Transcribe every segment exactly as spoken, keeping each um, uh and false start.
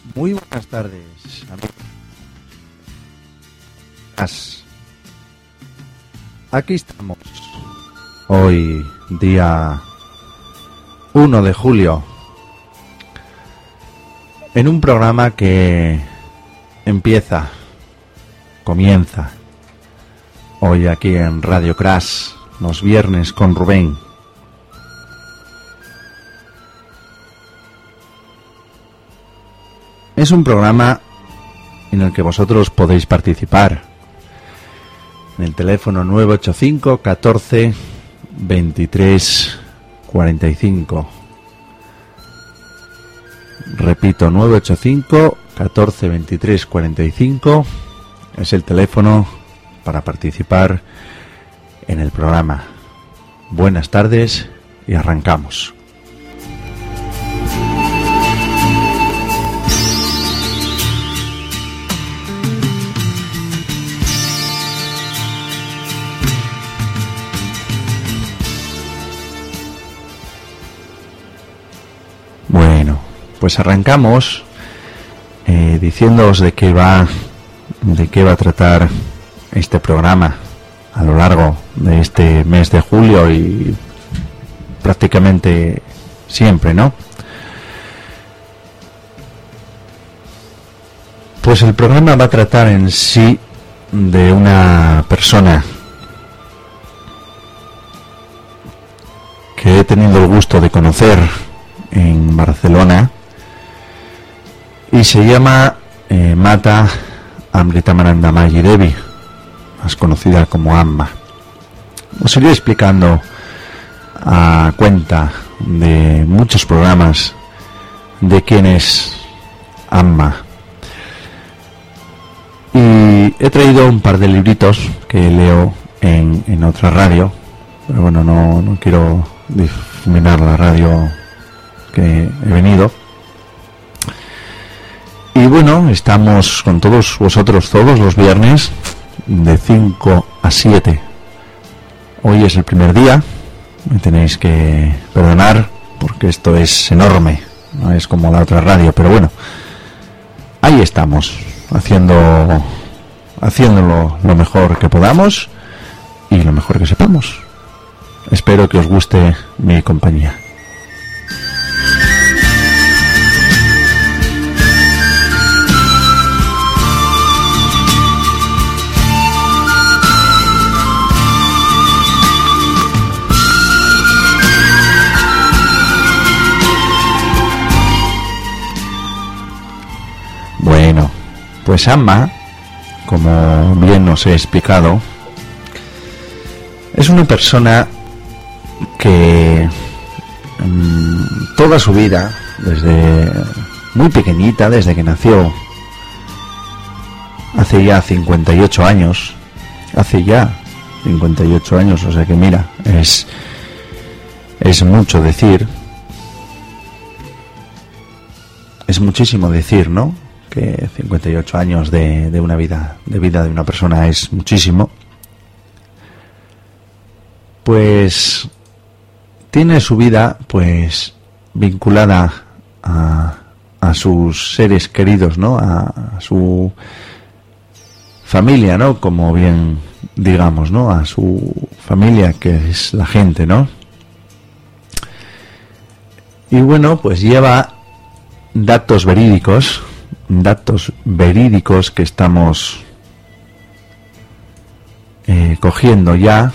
Muy buenas tardes, amigos. Aquí estamos, hoy día uno de julio, en un programa que empieza, comienza, hoy aquí en Radio Crash, los viernes con Rubén. Es un programa en el que vosotros podéis participar en el teléfono nueve ocho cinco, catorce, veintitrés, cuarenta y cinco. Repito, nueve ocho cinco, catorce, veintitrés, cuarenta y cinco es el teléfono para participar en el programa. Buenas tardes y arrancamos. Bueno, pues arrancamos eh, diciéndoos de qué va, de qué va a tratar este programa a lo largo de este mes de julio y prácticamente siempre, ¿no? Pues el programa va a tratar en sí de una persona que he tenido el gusto de conocer en Barcelona y se llama eh, Mata Amritamanandamayi Devi, más conocida como Amma. Os iré explicando a cuenta de muchos programas de quién es Amma, y he traído un par de libritos que leo en, en otra radio, pero bueno, no, no quiero difuminar la radio que he venido. Y bueno, estamos con todos vosotros todos los viernes de cinco a siete. Hoy es el primer día, me tenéis que perdonar porque esto es enorme, no es como la otra radio, pero bueno, ahí estamos, haciendo haciéndolo lo mejor que podamos y lo mejor que sepamos. Espero que os guste mi compañía. Bueno, pues Amma, como bien os he explicado, es una persona que mmm, toda su vida, desde muy pequeñita, desde que nació, hace ya cincuenta y ocho años, hace ya cincuenta y ocho años, o sea que mira, es, es mucho decir, es muchísimo decir, ¿no? Que cincuenta y ocho años de, de una vida, de vida de una persona es muchísimo. Pues tiene su vida pues vinculada a, a sus seres queridos, ¿no? A, a su familia, ¿no? Como bien digamos, ¿no? A su familia, que es la gente, ¿no? Y bueno, pues lleva datos verídicos, datos verídicos que estamos eh, cogiendo ya,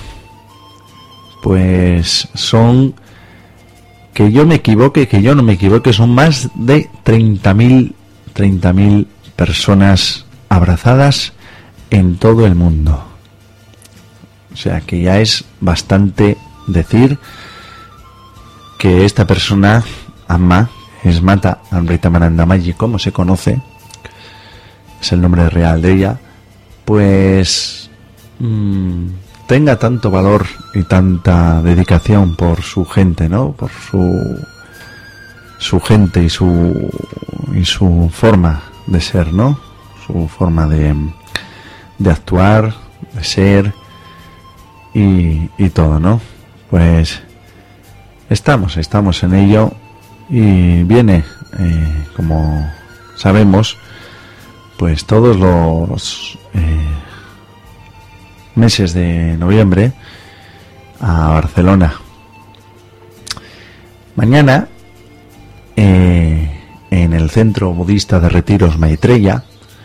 pues son, que yo me equivoque, que yo no me equivoque, son más de treinta mil personas abrazadas en todo el mundo. O sea que ya es bastante decir que esta persona, Amma, es Mata Amritamanandamayi, como se conoce, es el nombre real de ella, pues mmm, tenga tanto valor y tanta dedicación por su gente, ¿no? Por su su gente y su y su forma de ser, ¿no? Su forma de de actuar, de ser y, y todo, ¿no? Pues estamos, estamos en ello. Y viene, eh, como sabemos, pues todos los eh, meses de noviembre a Barcelona. Mañana, eh, en el Centro Budista de Retiros Maitreya,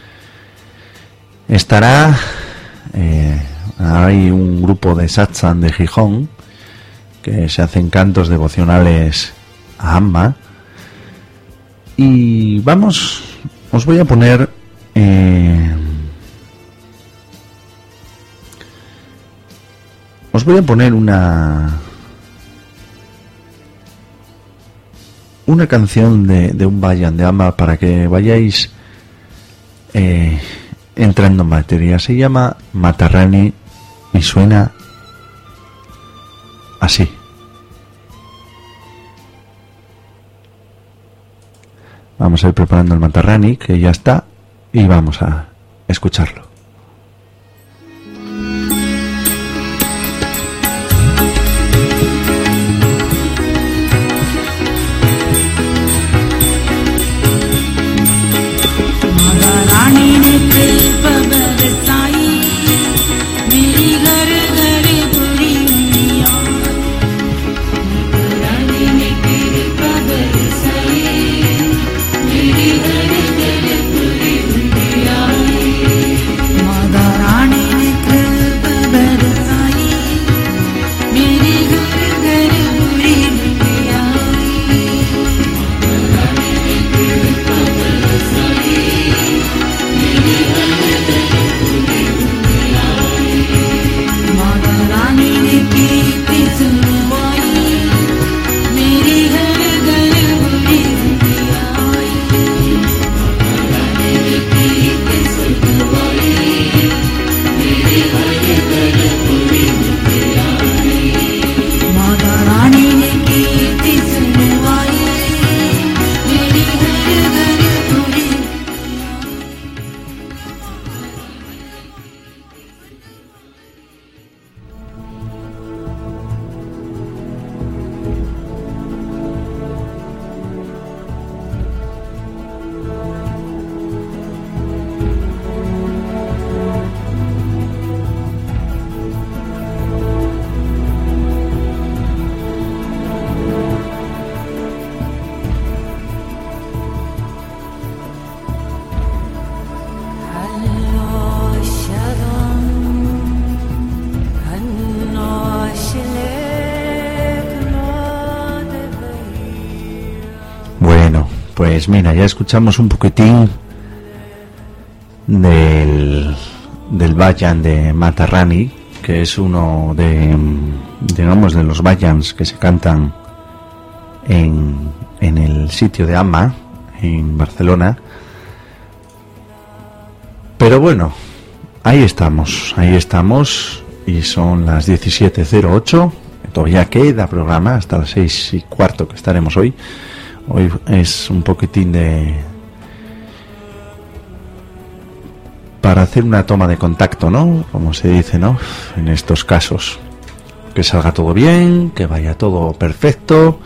estará, eh, hay un grupo de satsang de Gijón, que se hacen cantos devocionales a Amma, y vamos, os voy a poner eh, os voy a poner una una canción de, de un Vayan de Amma para que vayáis eh, entrando en materia. Se llama Matarrani y suena así. Vamos a ir preparando el Matarrani, que ya está, y vamos a escucharlo. Pues mira, ya escuchamos un poquitín del, del Vayan de Matarrani, que es uno de, digamos, de los Vayans que se cantan en, en el sitio de Amma, en Barcelona. Pero bueno, ahí estamos, ahí estamos, y son las diecisiete cero ocho, todavía queda programa hasta las seis y cuarto que estaremos hoy. Hoy es un poquitín de... para hacer una toma de contacto, ¿no? Como se dice, ¿no? En estos casos. Que salga todo bien, que vaya todo perfecto.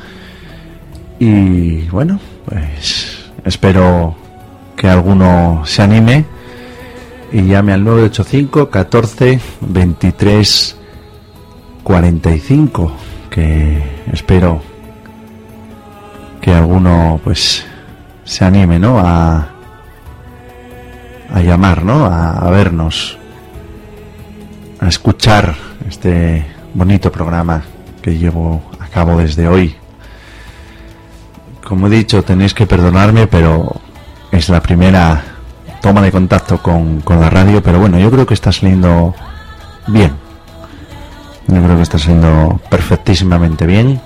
Y bueno, pues espero que alguno se anime y llame al nueve ocho cinco catorce veintitrés cuarenta y cinco, que espero que alguno pues se anime, ¿no? A, a llamar, ¿no? A, a vernos, a escuchar este bonito programa que llevo a cabo desde hoy. Como he dicho, tenéis que perdonarme, pero es la primera toma de contacto con, con la radio, pero bueno, yo creo que está saliendo bien. Yo creo que está saliendo perfectísimamente bien.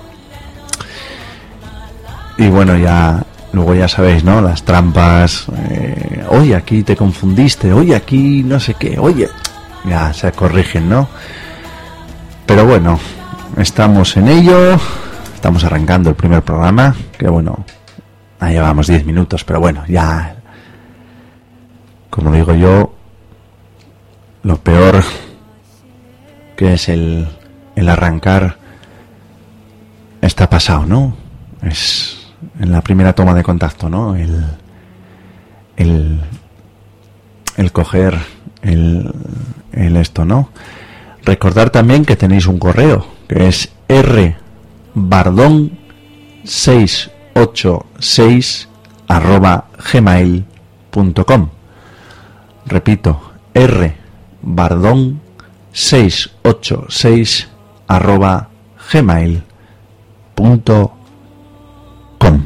Y bueno, ya luego ya sabéis, ¿no? Las trampas, eh, oye, aquí te confundiste, oye, aquí no sé qué, oye, ya se corrigen, ¿no? Pero bueno, estamos en ello, estamos arrancando el primer programa, que bueno, ahí llevamos diez minutos, pero bueno, ya, como digo yo, lo peor que es el, el arrancar está pasado, ¿no? Es en la primera toma de contacto, ¿no? El, el, el coger el, el esto, ¿no? Recordar también que tenéis un correo, que es r bardón seis ocho seis arroba gmail punto com. Repito, r bardón seis ocho seis arroba gmail punto com.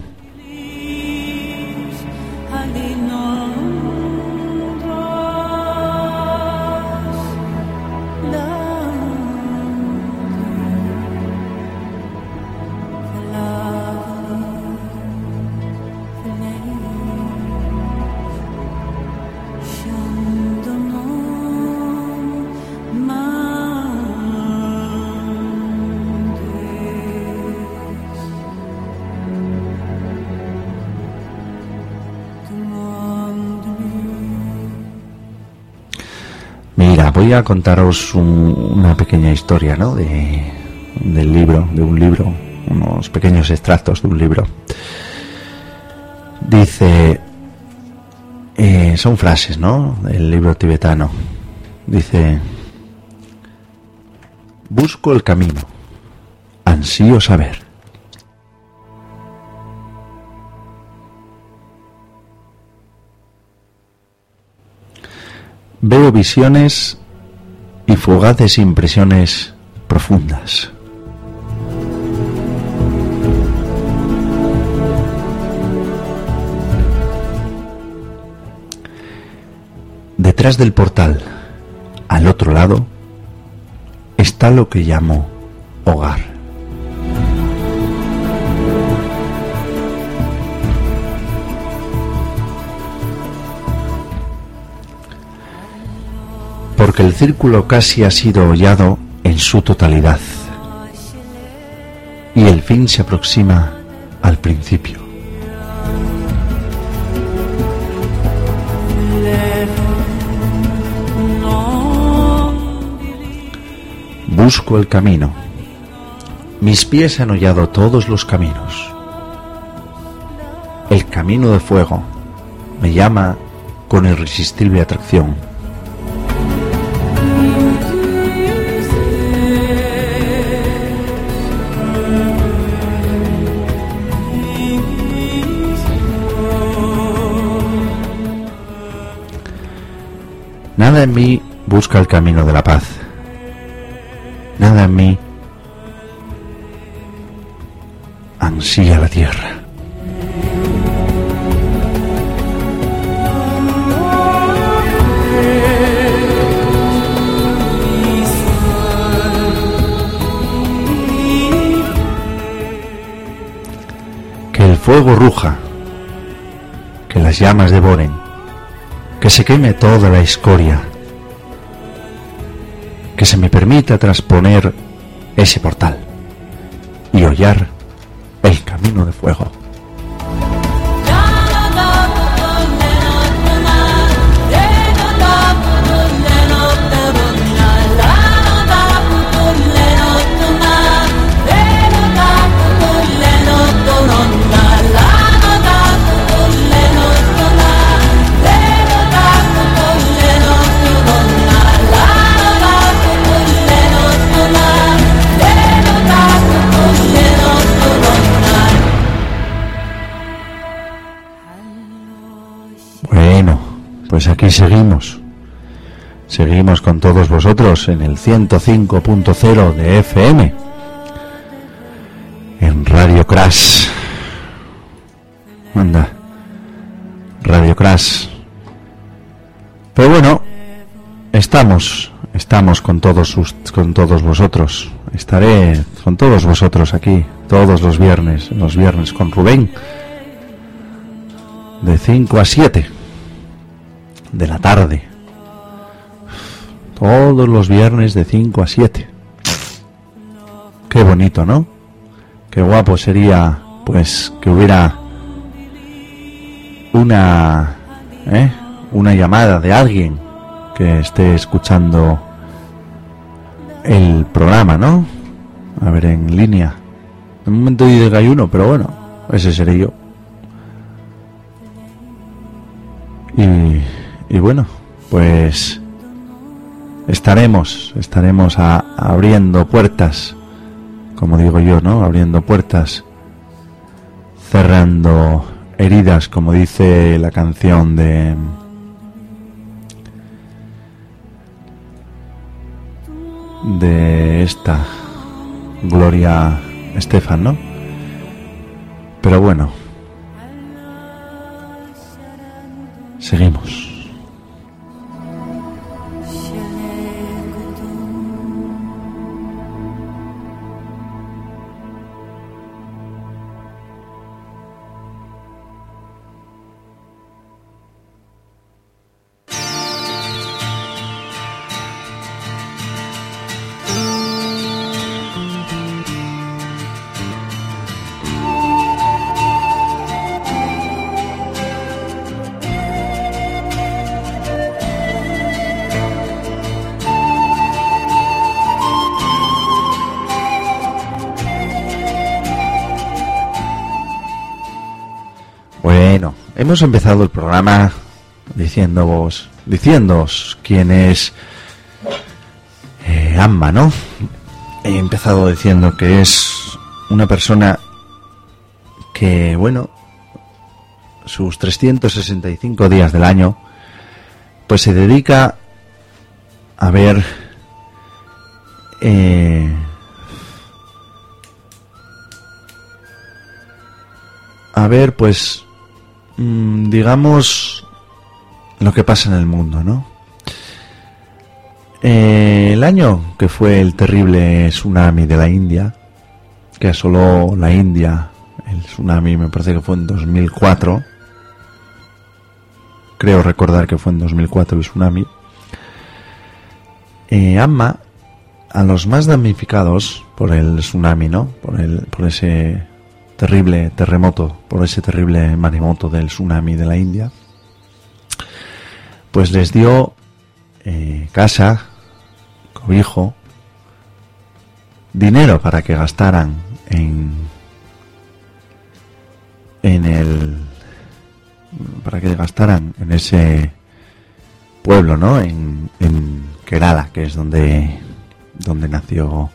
Mira, voy a contaros un, una pequeña historia, ¿no? De, del libro, de un libro, unos pequeños extractos de un libro. Dice, eh, son frases, ¿no? Del libro tibetano. Dice: busco el camino, ansío saber. Veo visiones y fugaces impresiones profundas. Detrás del portal, al otro lado, está lo que llamo hogar. Porque el círculo casi ha sido hollado en su totalidad y el fin se aproxima al principio. Busco el camino. Mis pies han hollado todos los caminos. El camino de fuego me llama con irresistible atracción. Nada en mí busca el camino de la paz. Nada en mí ansía la tierra. Que el fuego ruja, que las llamas devoren, que se queme toda la escoria, que se me permita trasponer ese portal y hollar el camino de fuego. Bueno, pues aquí seguimos. Seguimos con todos vosotros en el ciento cinco punto cero de F M, en Radio Crash. Anda, Radio Crash. Pero bueno, estamos, estamos con todos, con todos vosotros. Estaré con todos vosotros aquí todos los viernes, los viernes con Rubén, de cinco a siete de la tarde. Todos los viernes de cinco a siete. Qué bonito, ¿no? Qué guapo sería, pues, que hubiera una, ¿eh? una llamada de alguien que esté escuchando el programa, ¿no? A ver, en línea. En un momento dice que hay uno, pero bueno, ese seré yo. Y, y bueno, pues estaremos, estaremos a, abriendo puertas, como digo yo, ¿no? Abriendo puertas, cerrando heridas, como dice la canción de de esta Gloria Estefan, ¿no? Pero bueno, seguimos. Hemos empezado el programa diciéndoos, diciéndoos quién es eh, Amma, ¿no? He empezado diciendo que es una persona que, bueno, sus trescientos sesenta y cinco días del año, pues se dedica a ver eh, a ver, pues digamos lo que pasa en el mundo, ¿no? Eh, el año que fue el terrible tsunami de la India, que asoló la India, el tsunami me parece que fue en dos mil cuatro, creo recordar que fue en dos mil cuatro el tsunami. eh, Amma, a los más damnificados por el tsunami, ¿no? Por el, por ese terrible terremoto, por ese terrible maremoto del tsunami de la India, pues les dio eh, casa, cobijo, dinero para que gastaran en en el para que gastaran en ese pueblo, ¿no? En, en Kerala, que es donde donde nació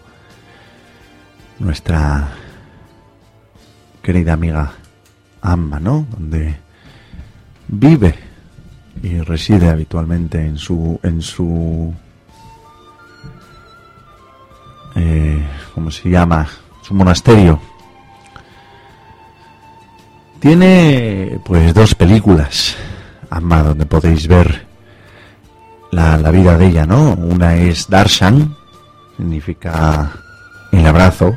nuestra querida amiga Amma, ¿no? Donde vive y reside habitualmente en su en su eh, ¿cómo se llama? Su monasterio. Tiene pues dos películas, Amma, donde podéis ver la, la vida de ella, ¿no? Una es Darshan, significa el abrazo.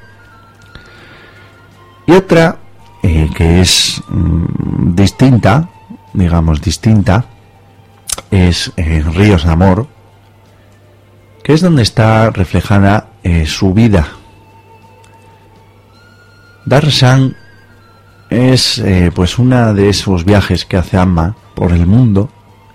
Y otra, eh, que es mmm, distinta, digamos distinta, es eh, Ríos de Amor, que es donde está reflejada eh, su vida. Darshan es eh, pues una de esos viajes que hace Amma por el mundo,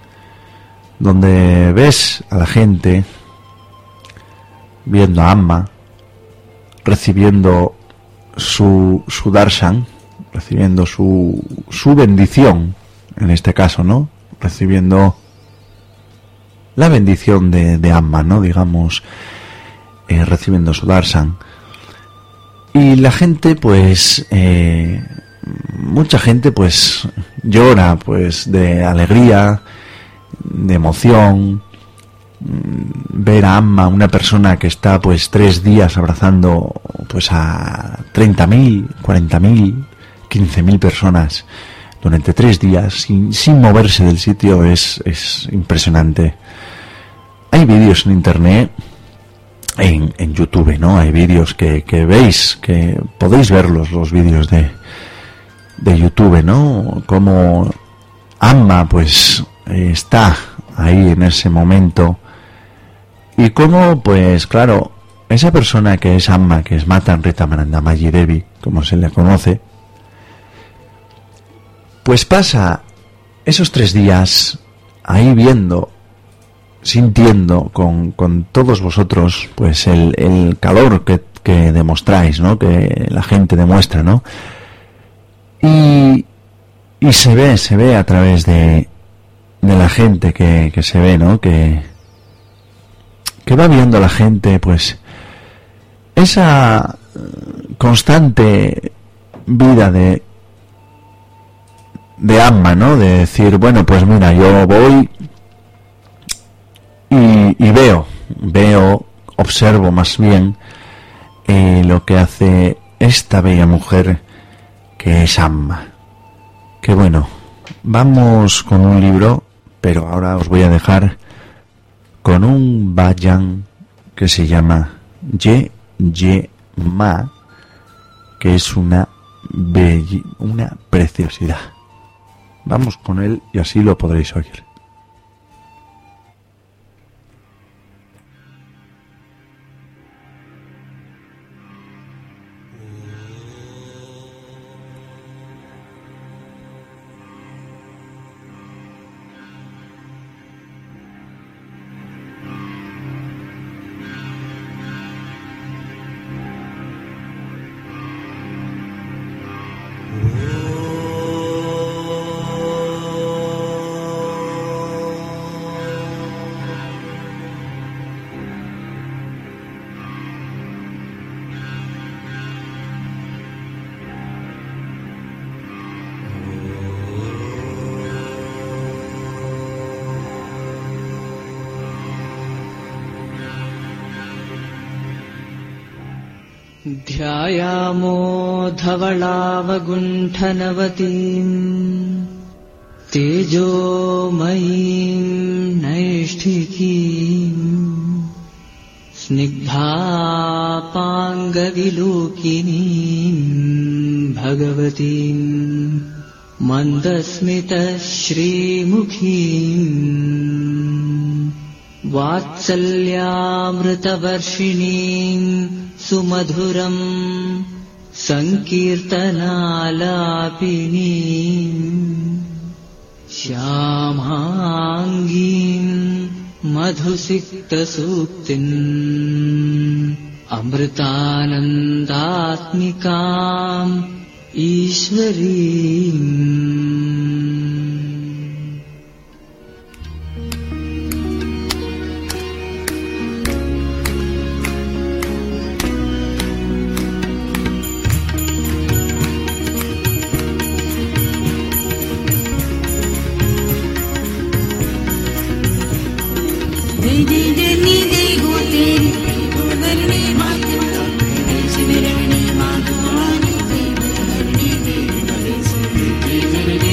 donde ves a la gente viendo a Amma, recibiendo su su darshan, recibiendo su su bendición, en este caso, ¿no? Recibiendo la bendición de, de Amma, ¿no? Digamos, eh, recibiendo su darshan. Y la gente, pues, eh, mucha gente, pues, llora, pues, de alegría, de emoción, ver a Amma, una persona que está pues tres días abrazando pues a treinta mil, cuarenta mil, quince mil personas durante tres días sin, sin moverse del sitio, es, es impresionante. Hay vídeos en internet, en, en YouTube, ¿no? Hay vídeos que, que veis, que podéis verlos, los vídeos de, de YouTube, ¿no? Como Amma pues eh, está ahí en ese momento. Y cómo, pues claro, esa persona que es Amma, que es Matan Ritamanandamayi Devi, como se le conoce, pues pasa esos tres días ahí viendo, sintiendo con, con todos vosotros, pues el, el calor que, que demostráis, ¿no? Que la gente demuestra, ¿no? Y, y se ve, se ve a través de, de la gente que, que se ve, ¿no? Que, que va viendo la gente, pues, esa constante vida de de Amma, ¿no? De decir, bueno, pues mira, yo voy y, y veo, veo, observo más bien eh, lo que hace esta bella mujer que es Amma. Que bueno, vamos con un libro, pero ahora os voy a dejar con un bhajan que se llama Ye Ye Ma, que es una belli- una preciosidad. Vamos con él y así lo podréis oír. ध्यायामो धवलावगुण्ठनवतीम् तेजोमयीम् नैष्ठिकीम् स्निग्धापाङ्गविलोकिनीम् भगवतीम् मन्दस्मितश्रीमुखीम् वात्सल्यामृतवर्षिणीम् सुमधुरम् सङ्कीर्तनालापिनीम् श्यामाङ्गीम् मधुसिक्तसूक्तिम् अमृतानन्दात्मिकाम् ईश्वरीम् Thank you.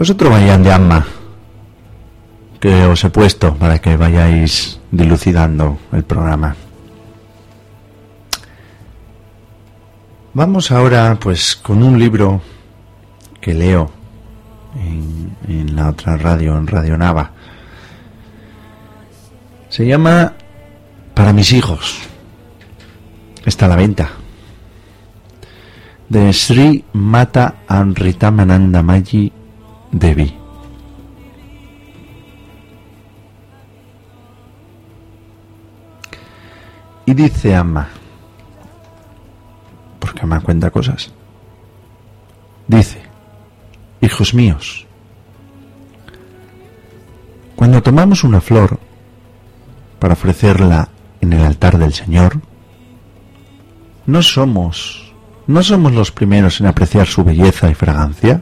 Pues otro Mayán de Amma que os he puesto para que vayáis dilucidando el programa. Vamos ahora pues con un libro que leo en, en la otra radio, en Radio Nava. Se llama Para mis hijos. Está a la venta. De Sri Mata Amritamananda Mayi Devi. Y dice Amma, porque Amma cuenta cosas. Dice: hijos míos, cuando tomamos una flor para ofrecerla en el altar del Señor, no somos, no somos los primeros en apreciar su belleza y fragancia.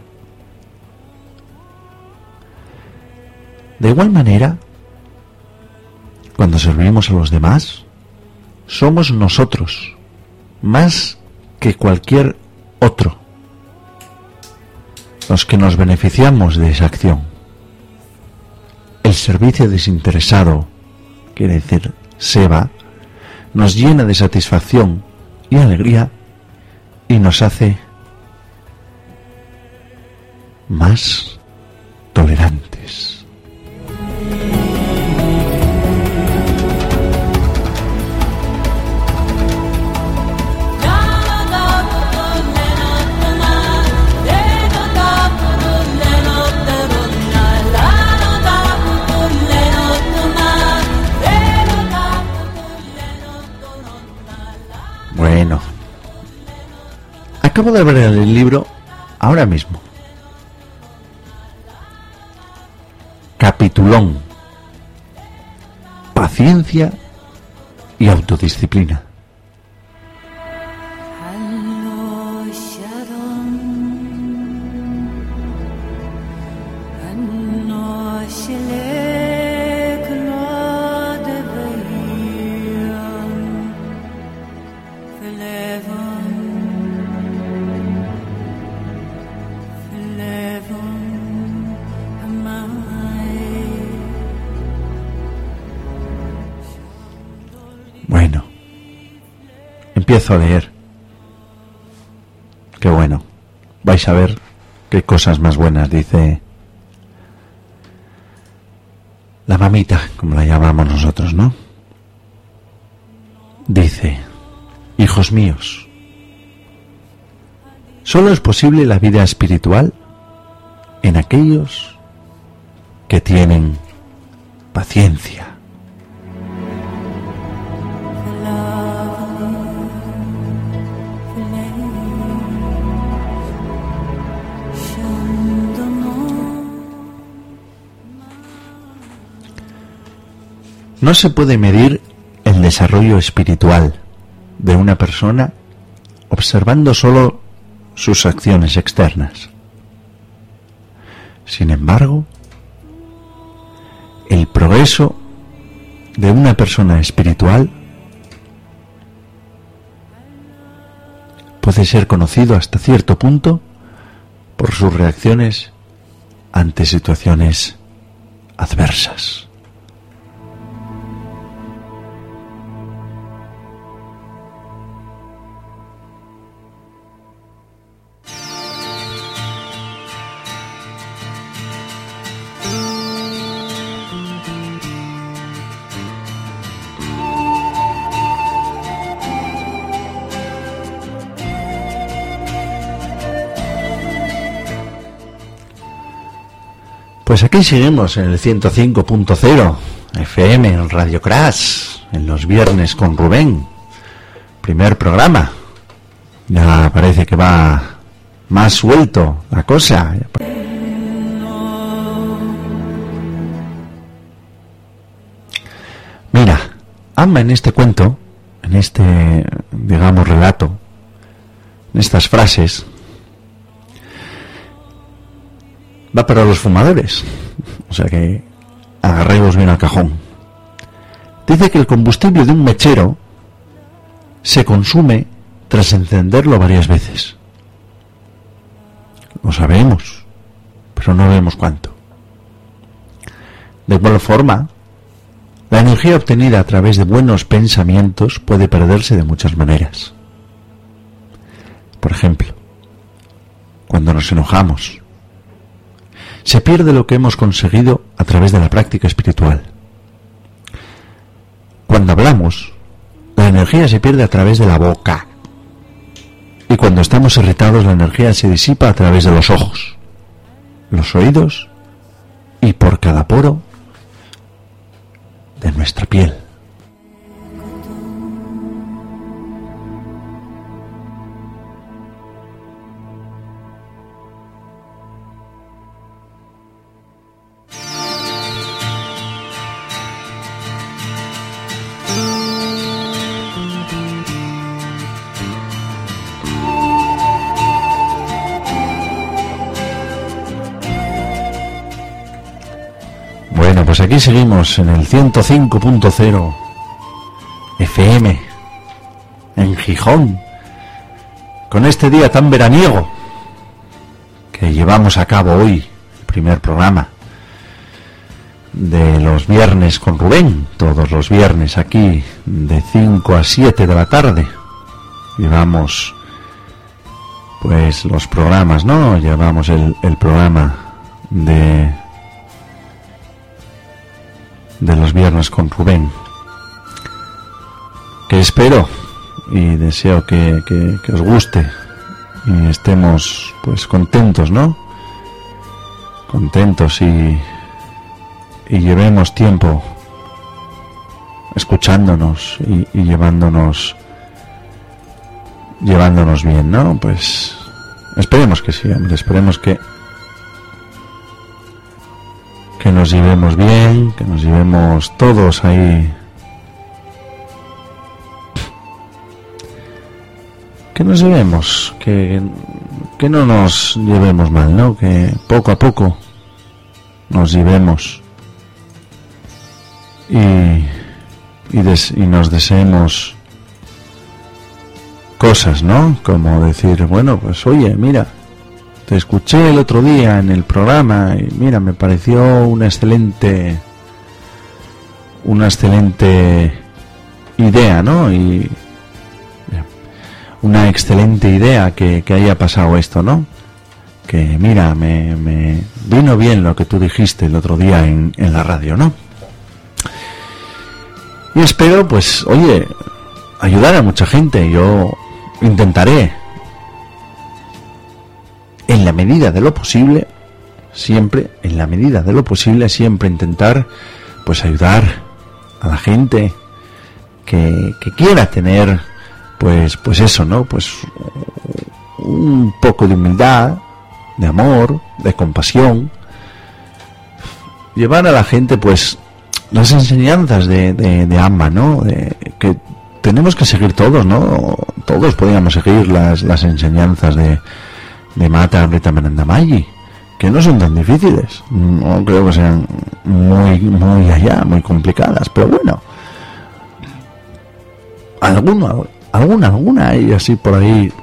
De igual manera, cuando servimos a los demás, somos nosotros, más que cualquier otro, los que nos beneficiamos de esa acción. El servicio desinteresado, quiere decir seva, nos llena de satisfacción y alegría y nos hace más tolerantes. Bueno, acabo de ver el libro ahora mismo. Capitulón: paciencia y autodisciplina. Bueno, empiezo a leer. Qué bueno. Vais a ver qué cosas más buenas dice la mamita, como la llamamos nosotros, ¿no? Dice: hijos míos, solo es posible la vida espiritual en aquellos que tienen paciencia. No se puede medir el desarrollo espiritual de una persona observando solo sus acciones externas. Sin embargo, el progreso de una persona espiritual puede ser conocido hasta cierto punto por sus reacciones ante situaciones adversas. Pues aquí seguimos en el ciento cinco punto cero F M, en Radio Crash, en los viernes con Rubén. Primer programa. Ya parece que va más suelto la cosa. Mira, Amma en este cuento, en este, digamos, relato, en estas frases, va para los fumadores, o sea que agarréos bien al cajón. Dice que el combustible de un mechero se consume tras encenderlo varias veces. Lo sabemos, pero no vemos cuánto. De igual forma, la energía obtenida a través de buenos pensamientos puede perderse de muchas maneras. Por ejemplo, cuando nos enojamos, se pierde lo que hemos conseguido a través de la práctica espiritual. Cuando hablamos, la energía se pierde a través de la boca. Y cuando estamos irritados, la energía se disipa a través de los ojos, los oídos y por cada poro de nuestra piel. Bueno, pues aquí seguimos en el ciento cinco punto cero F M en Gijón, con este día tan veraniego que llevamos a cabo hoy, el primer programa de los viernes con Rubén, todos los viernes aquí de cinco a siete de la tarde. Llevamos pues los programas, ¿no? Llevamos el, el programa de de los viernes con Rubén, que espero y deseo que, que, que os guste y estemos pues contentos, ¿no? Contentos y y llevemos tiempo escuchándonos y, y llevándonos llevándonos bien, ¿no? Pues esperemos que sí, hombre, esperemos que que nos llevemos bien, que nos llevemos todos ahí, que nos llevemos, que, que no nos llevemos mal, ¿no? Que poco a poco nos llevemos y, y, des, y nos deseemos cosas, ¿no? Como decir, bueno, pues oye, mira, te escuché el otro día en el programa y mira, me pareció una excelente una excelente idea, ¿no? Y una excelente idea que, que haya pasado esto, ¿no? Que mira, me, me vino bien lo que tú dijiste el otro día en, en la radio, ¿no? Y espero, pues, oye, ayudar a mucha gente. Yo intentaré, en la medida de lo posible, siempre, en la medida de lo posible, siempre intentar, pues, ayudar a la gente que, que quiera tener, pues, pues eso, ¿no? Pues un poco de humildad, de amor, de compasión, llevar a la gente, pues, las enseñanzas de, de, de Amma, ¿no? De, que tenemos que seguir todos, ¿no? Todos podríamos seguir las, las enseñanzas de de Mata Rita Menandamayi, que no son tan difíciles, no creo que sean muy muy allá, muy complicadas, pero bueno, alguna, alguna, alguna hay así por ahí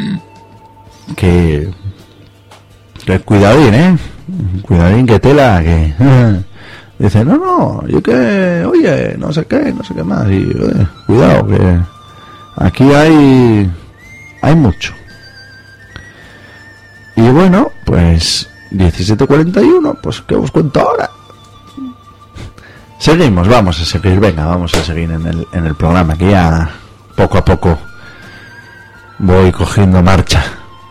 que, que cuidadín, ¿eh? Cuidadín que tela, que dice, no, no, yo que, oye, no sé qué, no sé qué más, y oye, cuidado, que aquí hay, hay mucho. Y bueno, pues diecisiete cuarenta y uno, pues ¿qué os cuento ahora? Seguimos, vamos a seguir, venga, vamos a seguir en el, en el programa, que ya poco a poco voy cogiendo marcha.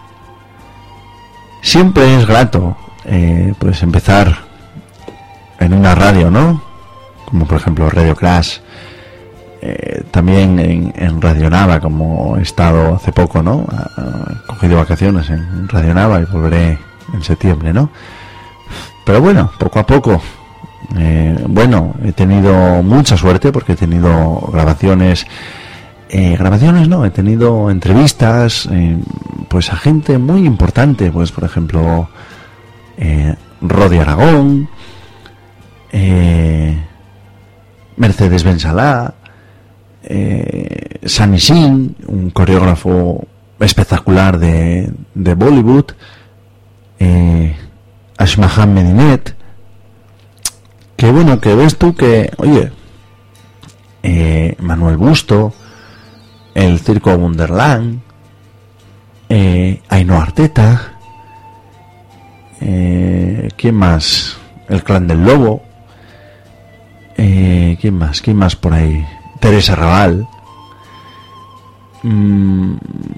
Siempre es grato, eh, pues empezar en una radio, ¿no? Como por ejemplo Radio Clash, eh, también en, en Radio Nava, como he estado hace poco, ¿no? He cogido vacaciones en Radio Nava y volveré en septiembre, ¿no? Pero bueno, poco a poco, eh, bueno, he tenido mucha suerte porque he tenido grabaciones, eh, grabaciones no, he tenido entrevistas, eh, pues a gente muy importante, pues por ejemplo, eh, Rodi Aragón, eh, Mercedes Bensalá, eh, Sami Singh, un coreógrafo espectacular de, de Bollywood, eh, Ashmahan Medinet, que bueno, que ves tú que, oye, eh, Manuel Busto, el Circo Wonderland, eh, Ainhoa Arteta, eh, ¿quién más? El Clan del Lobo, eh, ¿quién más? ¿Quién más por ahí? Teresa Raval. Mm,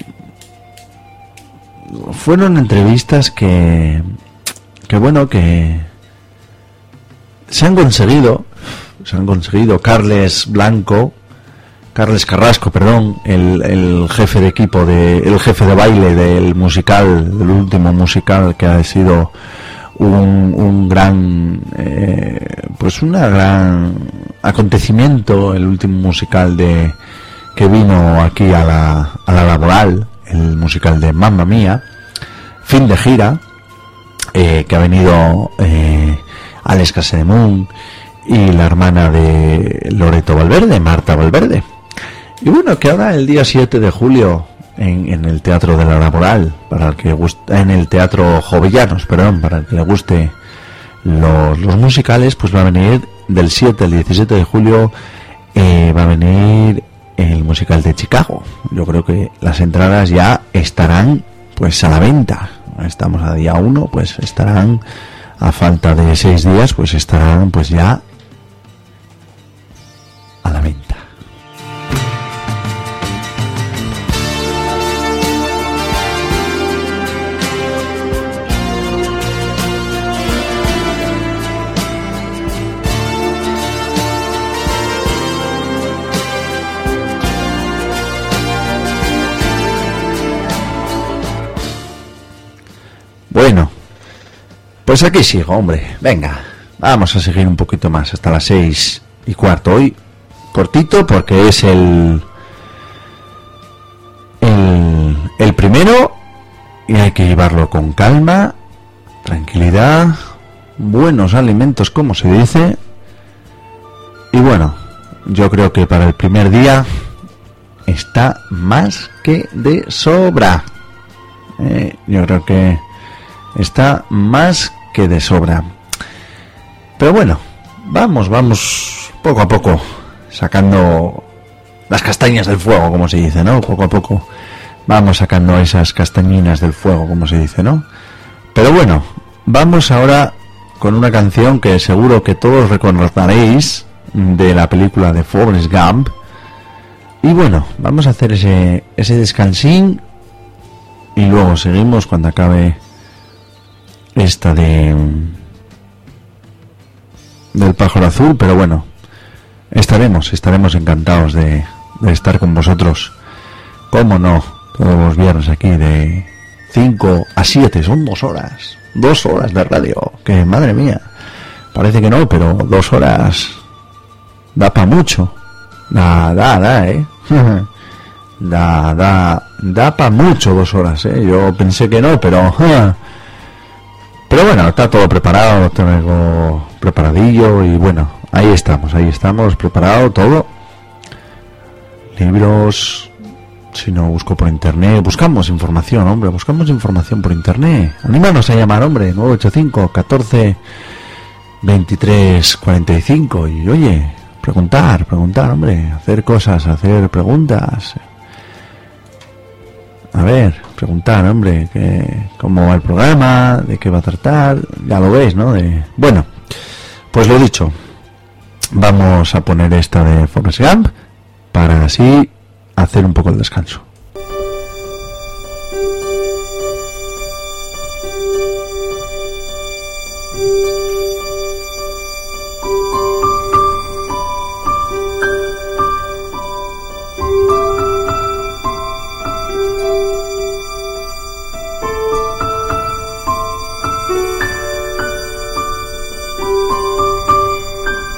fueron entrevistas que, que bueno, que se han conseguido, se han conseguido. Carles Blanco, Carles Carrasco, perdón, el, el jefe de equipo de, el jefe de baile del musical, del último musical que ha sido un, un gran, eh, pues una gran acontecimiento, el último musical de que vino aquí a la, a la Laboral, el musical de Mamma Mía, fin de gira, eh, que ha venido eh, Alex Casademun y la hermana de Loreto Valverde, Marta Valverde. Y bueno, que ahora el día siete de julio en, en el Teatro de la Laboral, para el que guste, en el Teatro Jovellanos, perdón, para el que le guste los, los musicales, pues va a venir del siete al diecisiete de julio, eh, va a venir el musical de Chicago. Yo creo que las entradas ya estarán pues a la venta. Estamos a día uno, pues estarán, a falta de seis días, pues estarán pues ya a la venta. Bueno, pues aquí sigo, hombre. Venga, vamos a seguir un poquito más hasta las seis y cuarto. Hoy cortito porque es el el, el primero y hay que llevarlo con calma, tranquilidad, buenos alimentos, como se dice. Y bueno, yo creo que para el primer día está más que de sobra. Eh, yo creo que está más que de sobra. Pero bueno, vamos, vamos poco a poco sacando las castañas del fuego, como se dice, ¿no? Poco a poco vamos sacando esas castañinas del fuego, como se dice, ¿no? Pero bueno, vamos ahora con una canción que seguro que todos recordaréis de la película de Forrest Gump. Y bueno, vamos a hacer ese, ese descansín y luego seguimos cuando acabe esta de del pájaro azul. Pero bueno, estaremos estaremos encantados de, de estar con vosotros, cómo no, todos los viernes aquí de cinco a siete. Son dos horas dos horas de radio, que madre mía, parece que no, pero dos horas da para mucho, da, da, da, eh da, da, da para mucho dos horas, eh yo pensé que no, pero Pero bueno, está todo preparado, tengo preparadillo y bueno, ahí estamos, ahí estamos, preparado todo. Libros, si no busco por internet, buscamos información, hombre, buscamos información por internet. Anímanos a llamar, hombre, nueve ocho cinco, catorce, veintitrés, cuarenta y cinco y oye, preguntar, preguntar, hombre, hacer cosas, hacer preguntas. A ver, preguntar, hombre, que, cómo va el programa, de qué va a tratar, ya lo veis, ¿no? De, bueno, pues lo dicho, vamos a poner esta de Forrest Gump para así hacer un poco el descanso.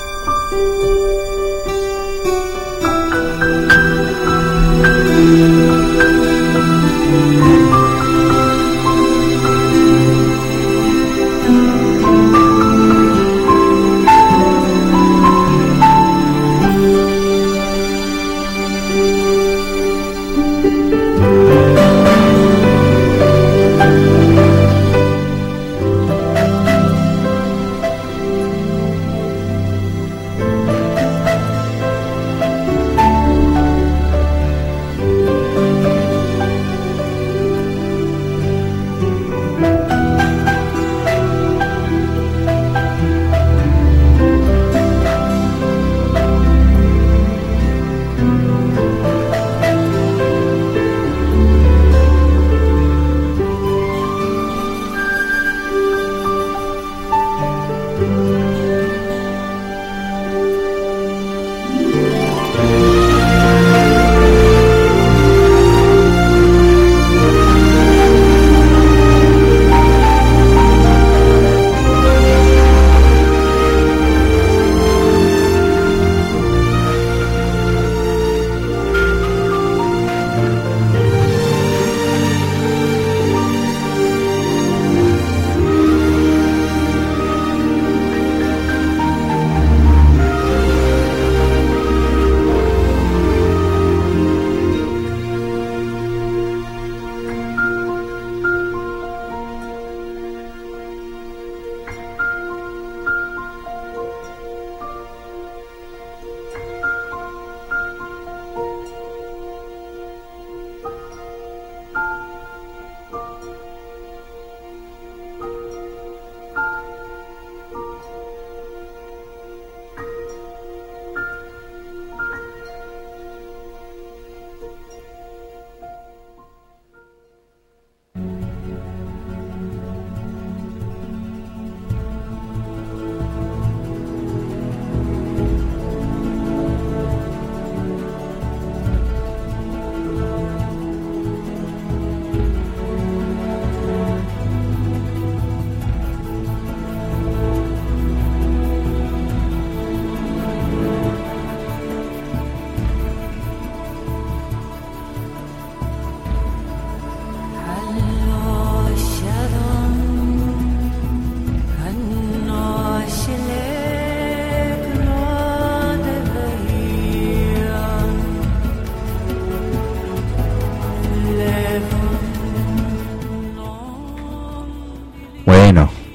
Thank you.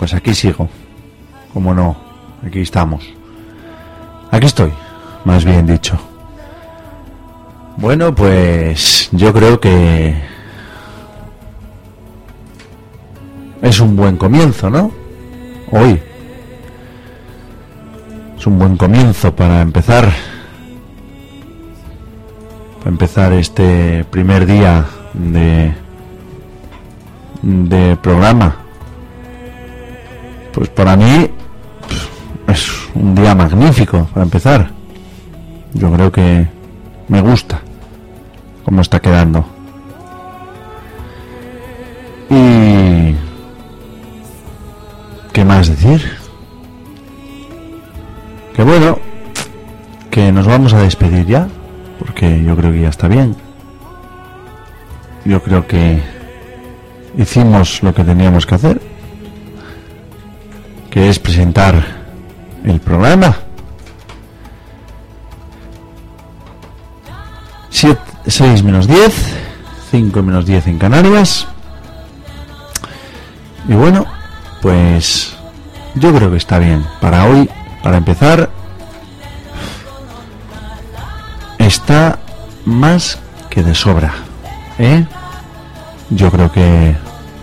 pues aquí sigo. Como no, aquí estamos. Aquí estoy, más bien dicho. Bueno, pues yo creo que es un buen comienzo, ¿no? Hoy es un buen comienzo para empezar para empezar este primer día de de programa. Pues para mí es un día magnífico para empezar. Yo creo que me gusta cómo está quedando. Y ¿qué más decir? Que bueno, que nos vamos a despedir ya, porque yo creo que ya está bien. Yo creo que hicimos lo que teníamos que hacer, que es presentar el programa. seis menos diez, cinco menos diez en Canarias. Y bueno, pues yo creo que está bien. Para hoy, para empezar, está más que de sobra, ¿eh? Yo creo que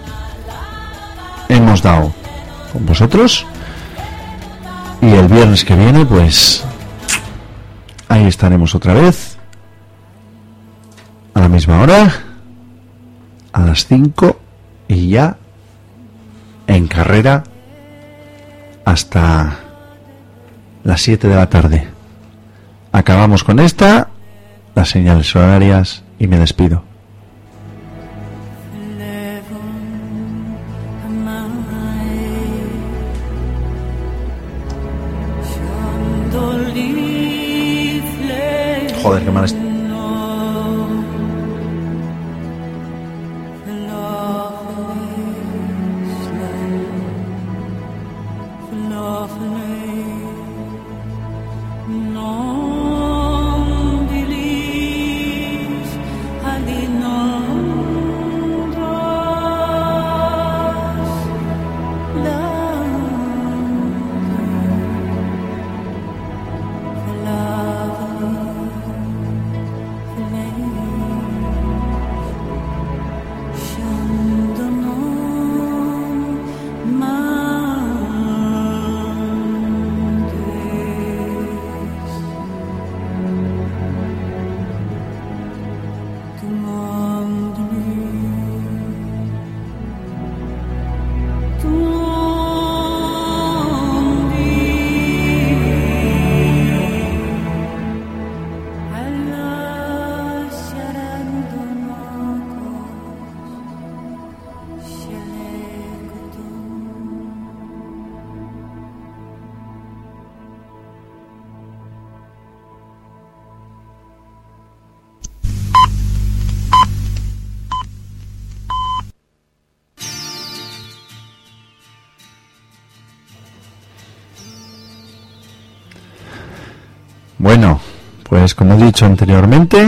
hemos dado con vosotros. Y el viernes que viene, pues ahí estaremos otra vez, a la misma hora, a las cinco, y ya en carrera hasta las siete de la tarde. Acabamos con esta, las señales horarias, y me despido. Joder, qué mal es. Bueno, pues como he dicho anteriormente,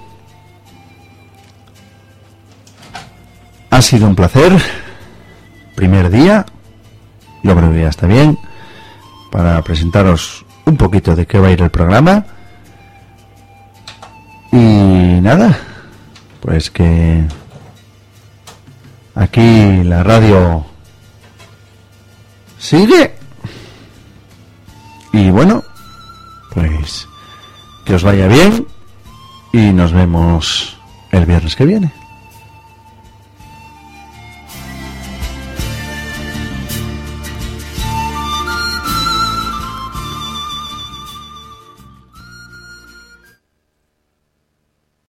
ha sido un placer. Primer día, yo creo que ya está bien, para presentaros un poquito de qué va a ir el programa. Y nada, pues que aquí la radio sigue. Y bueno, pues que os vaya bien y nos vemos el viernes que viene.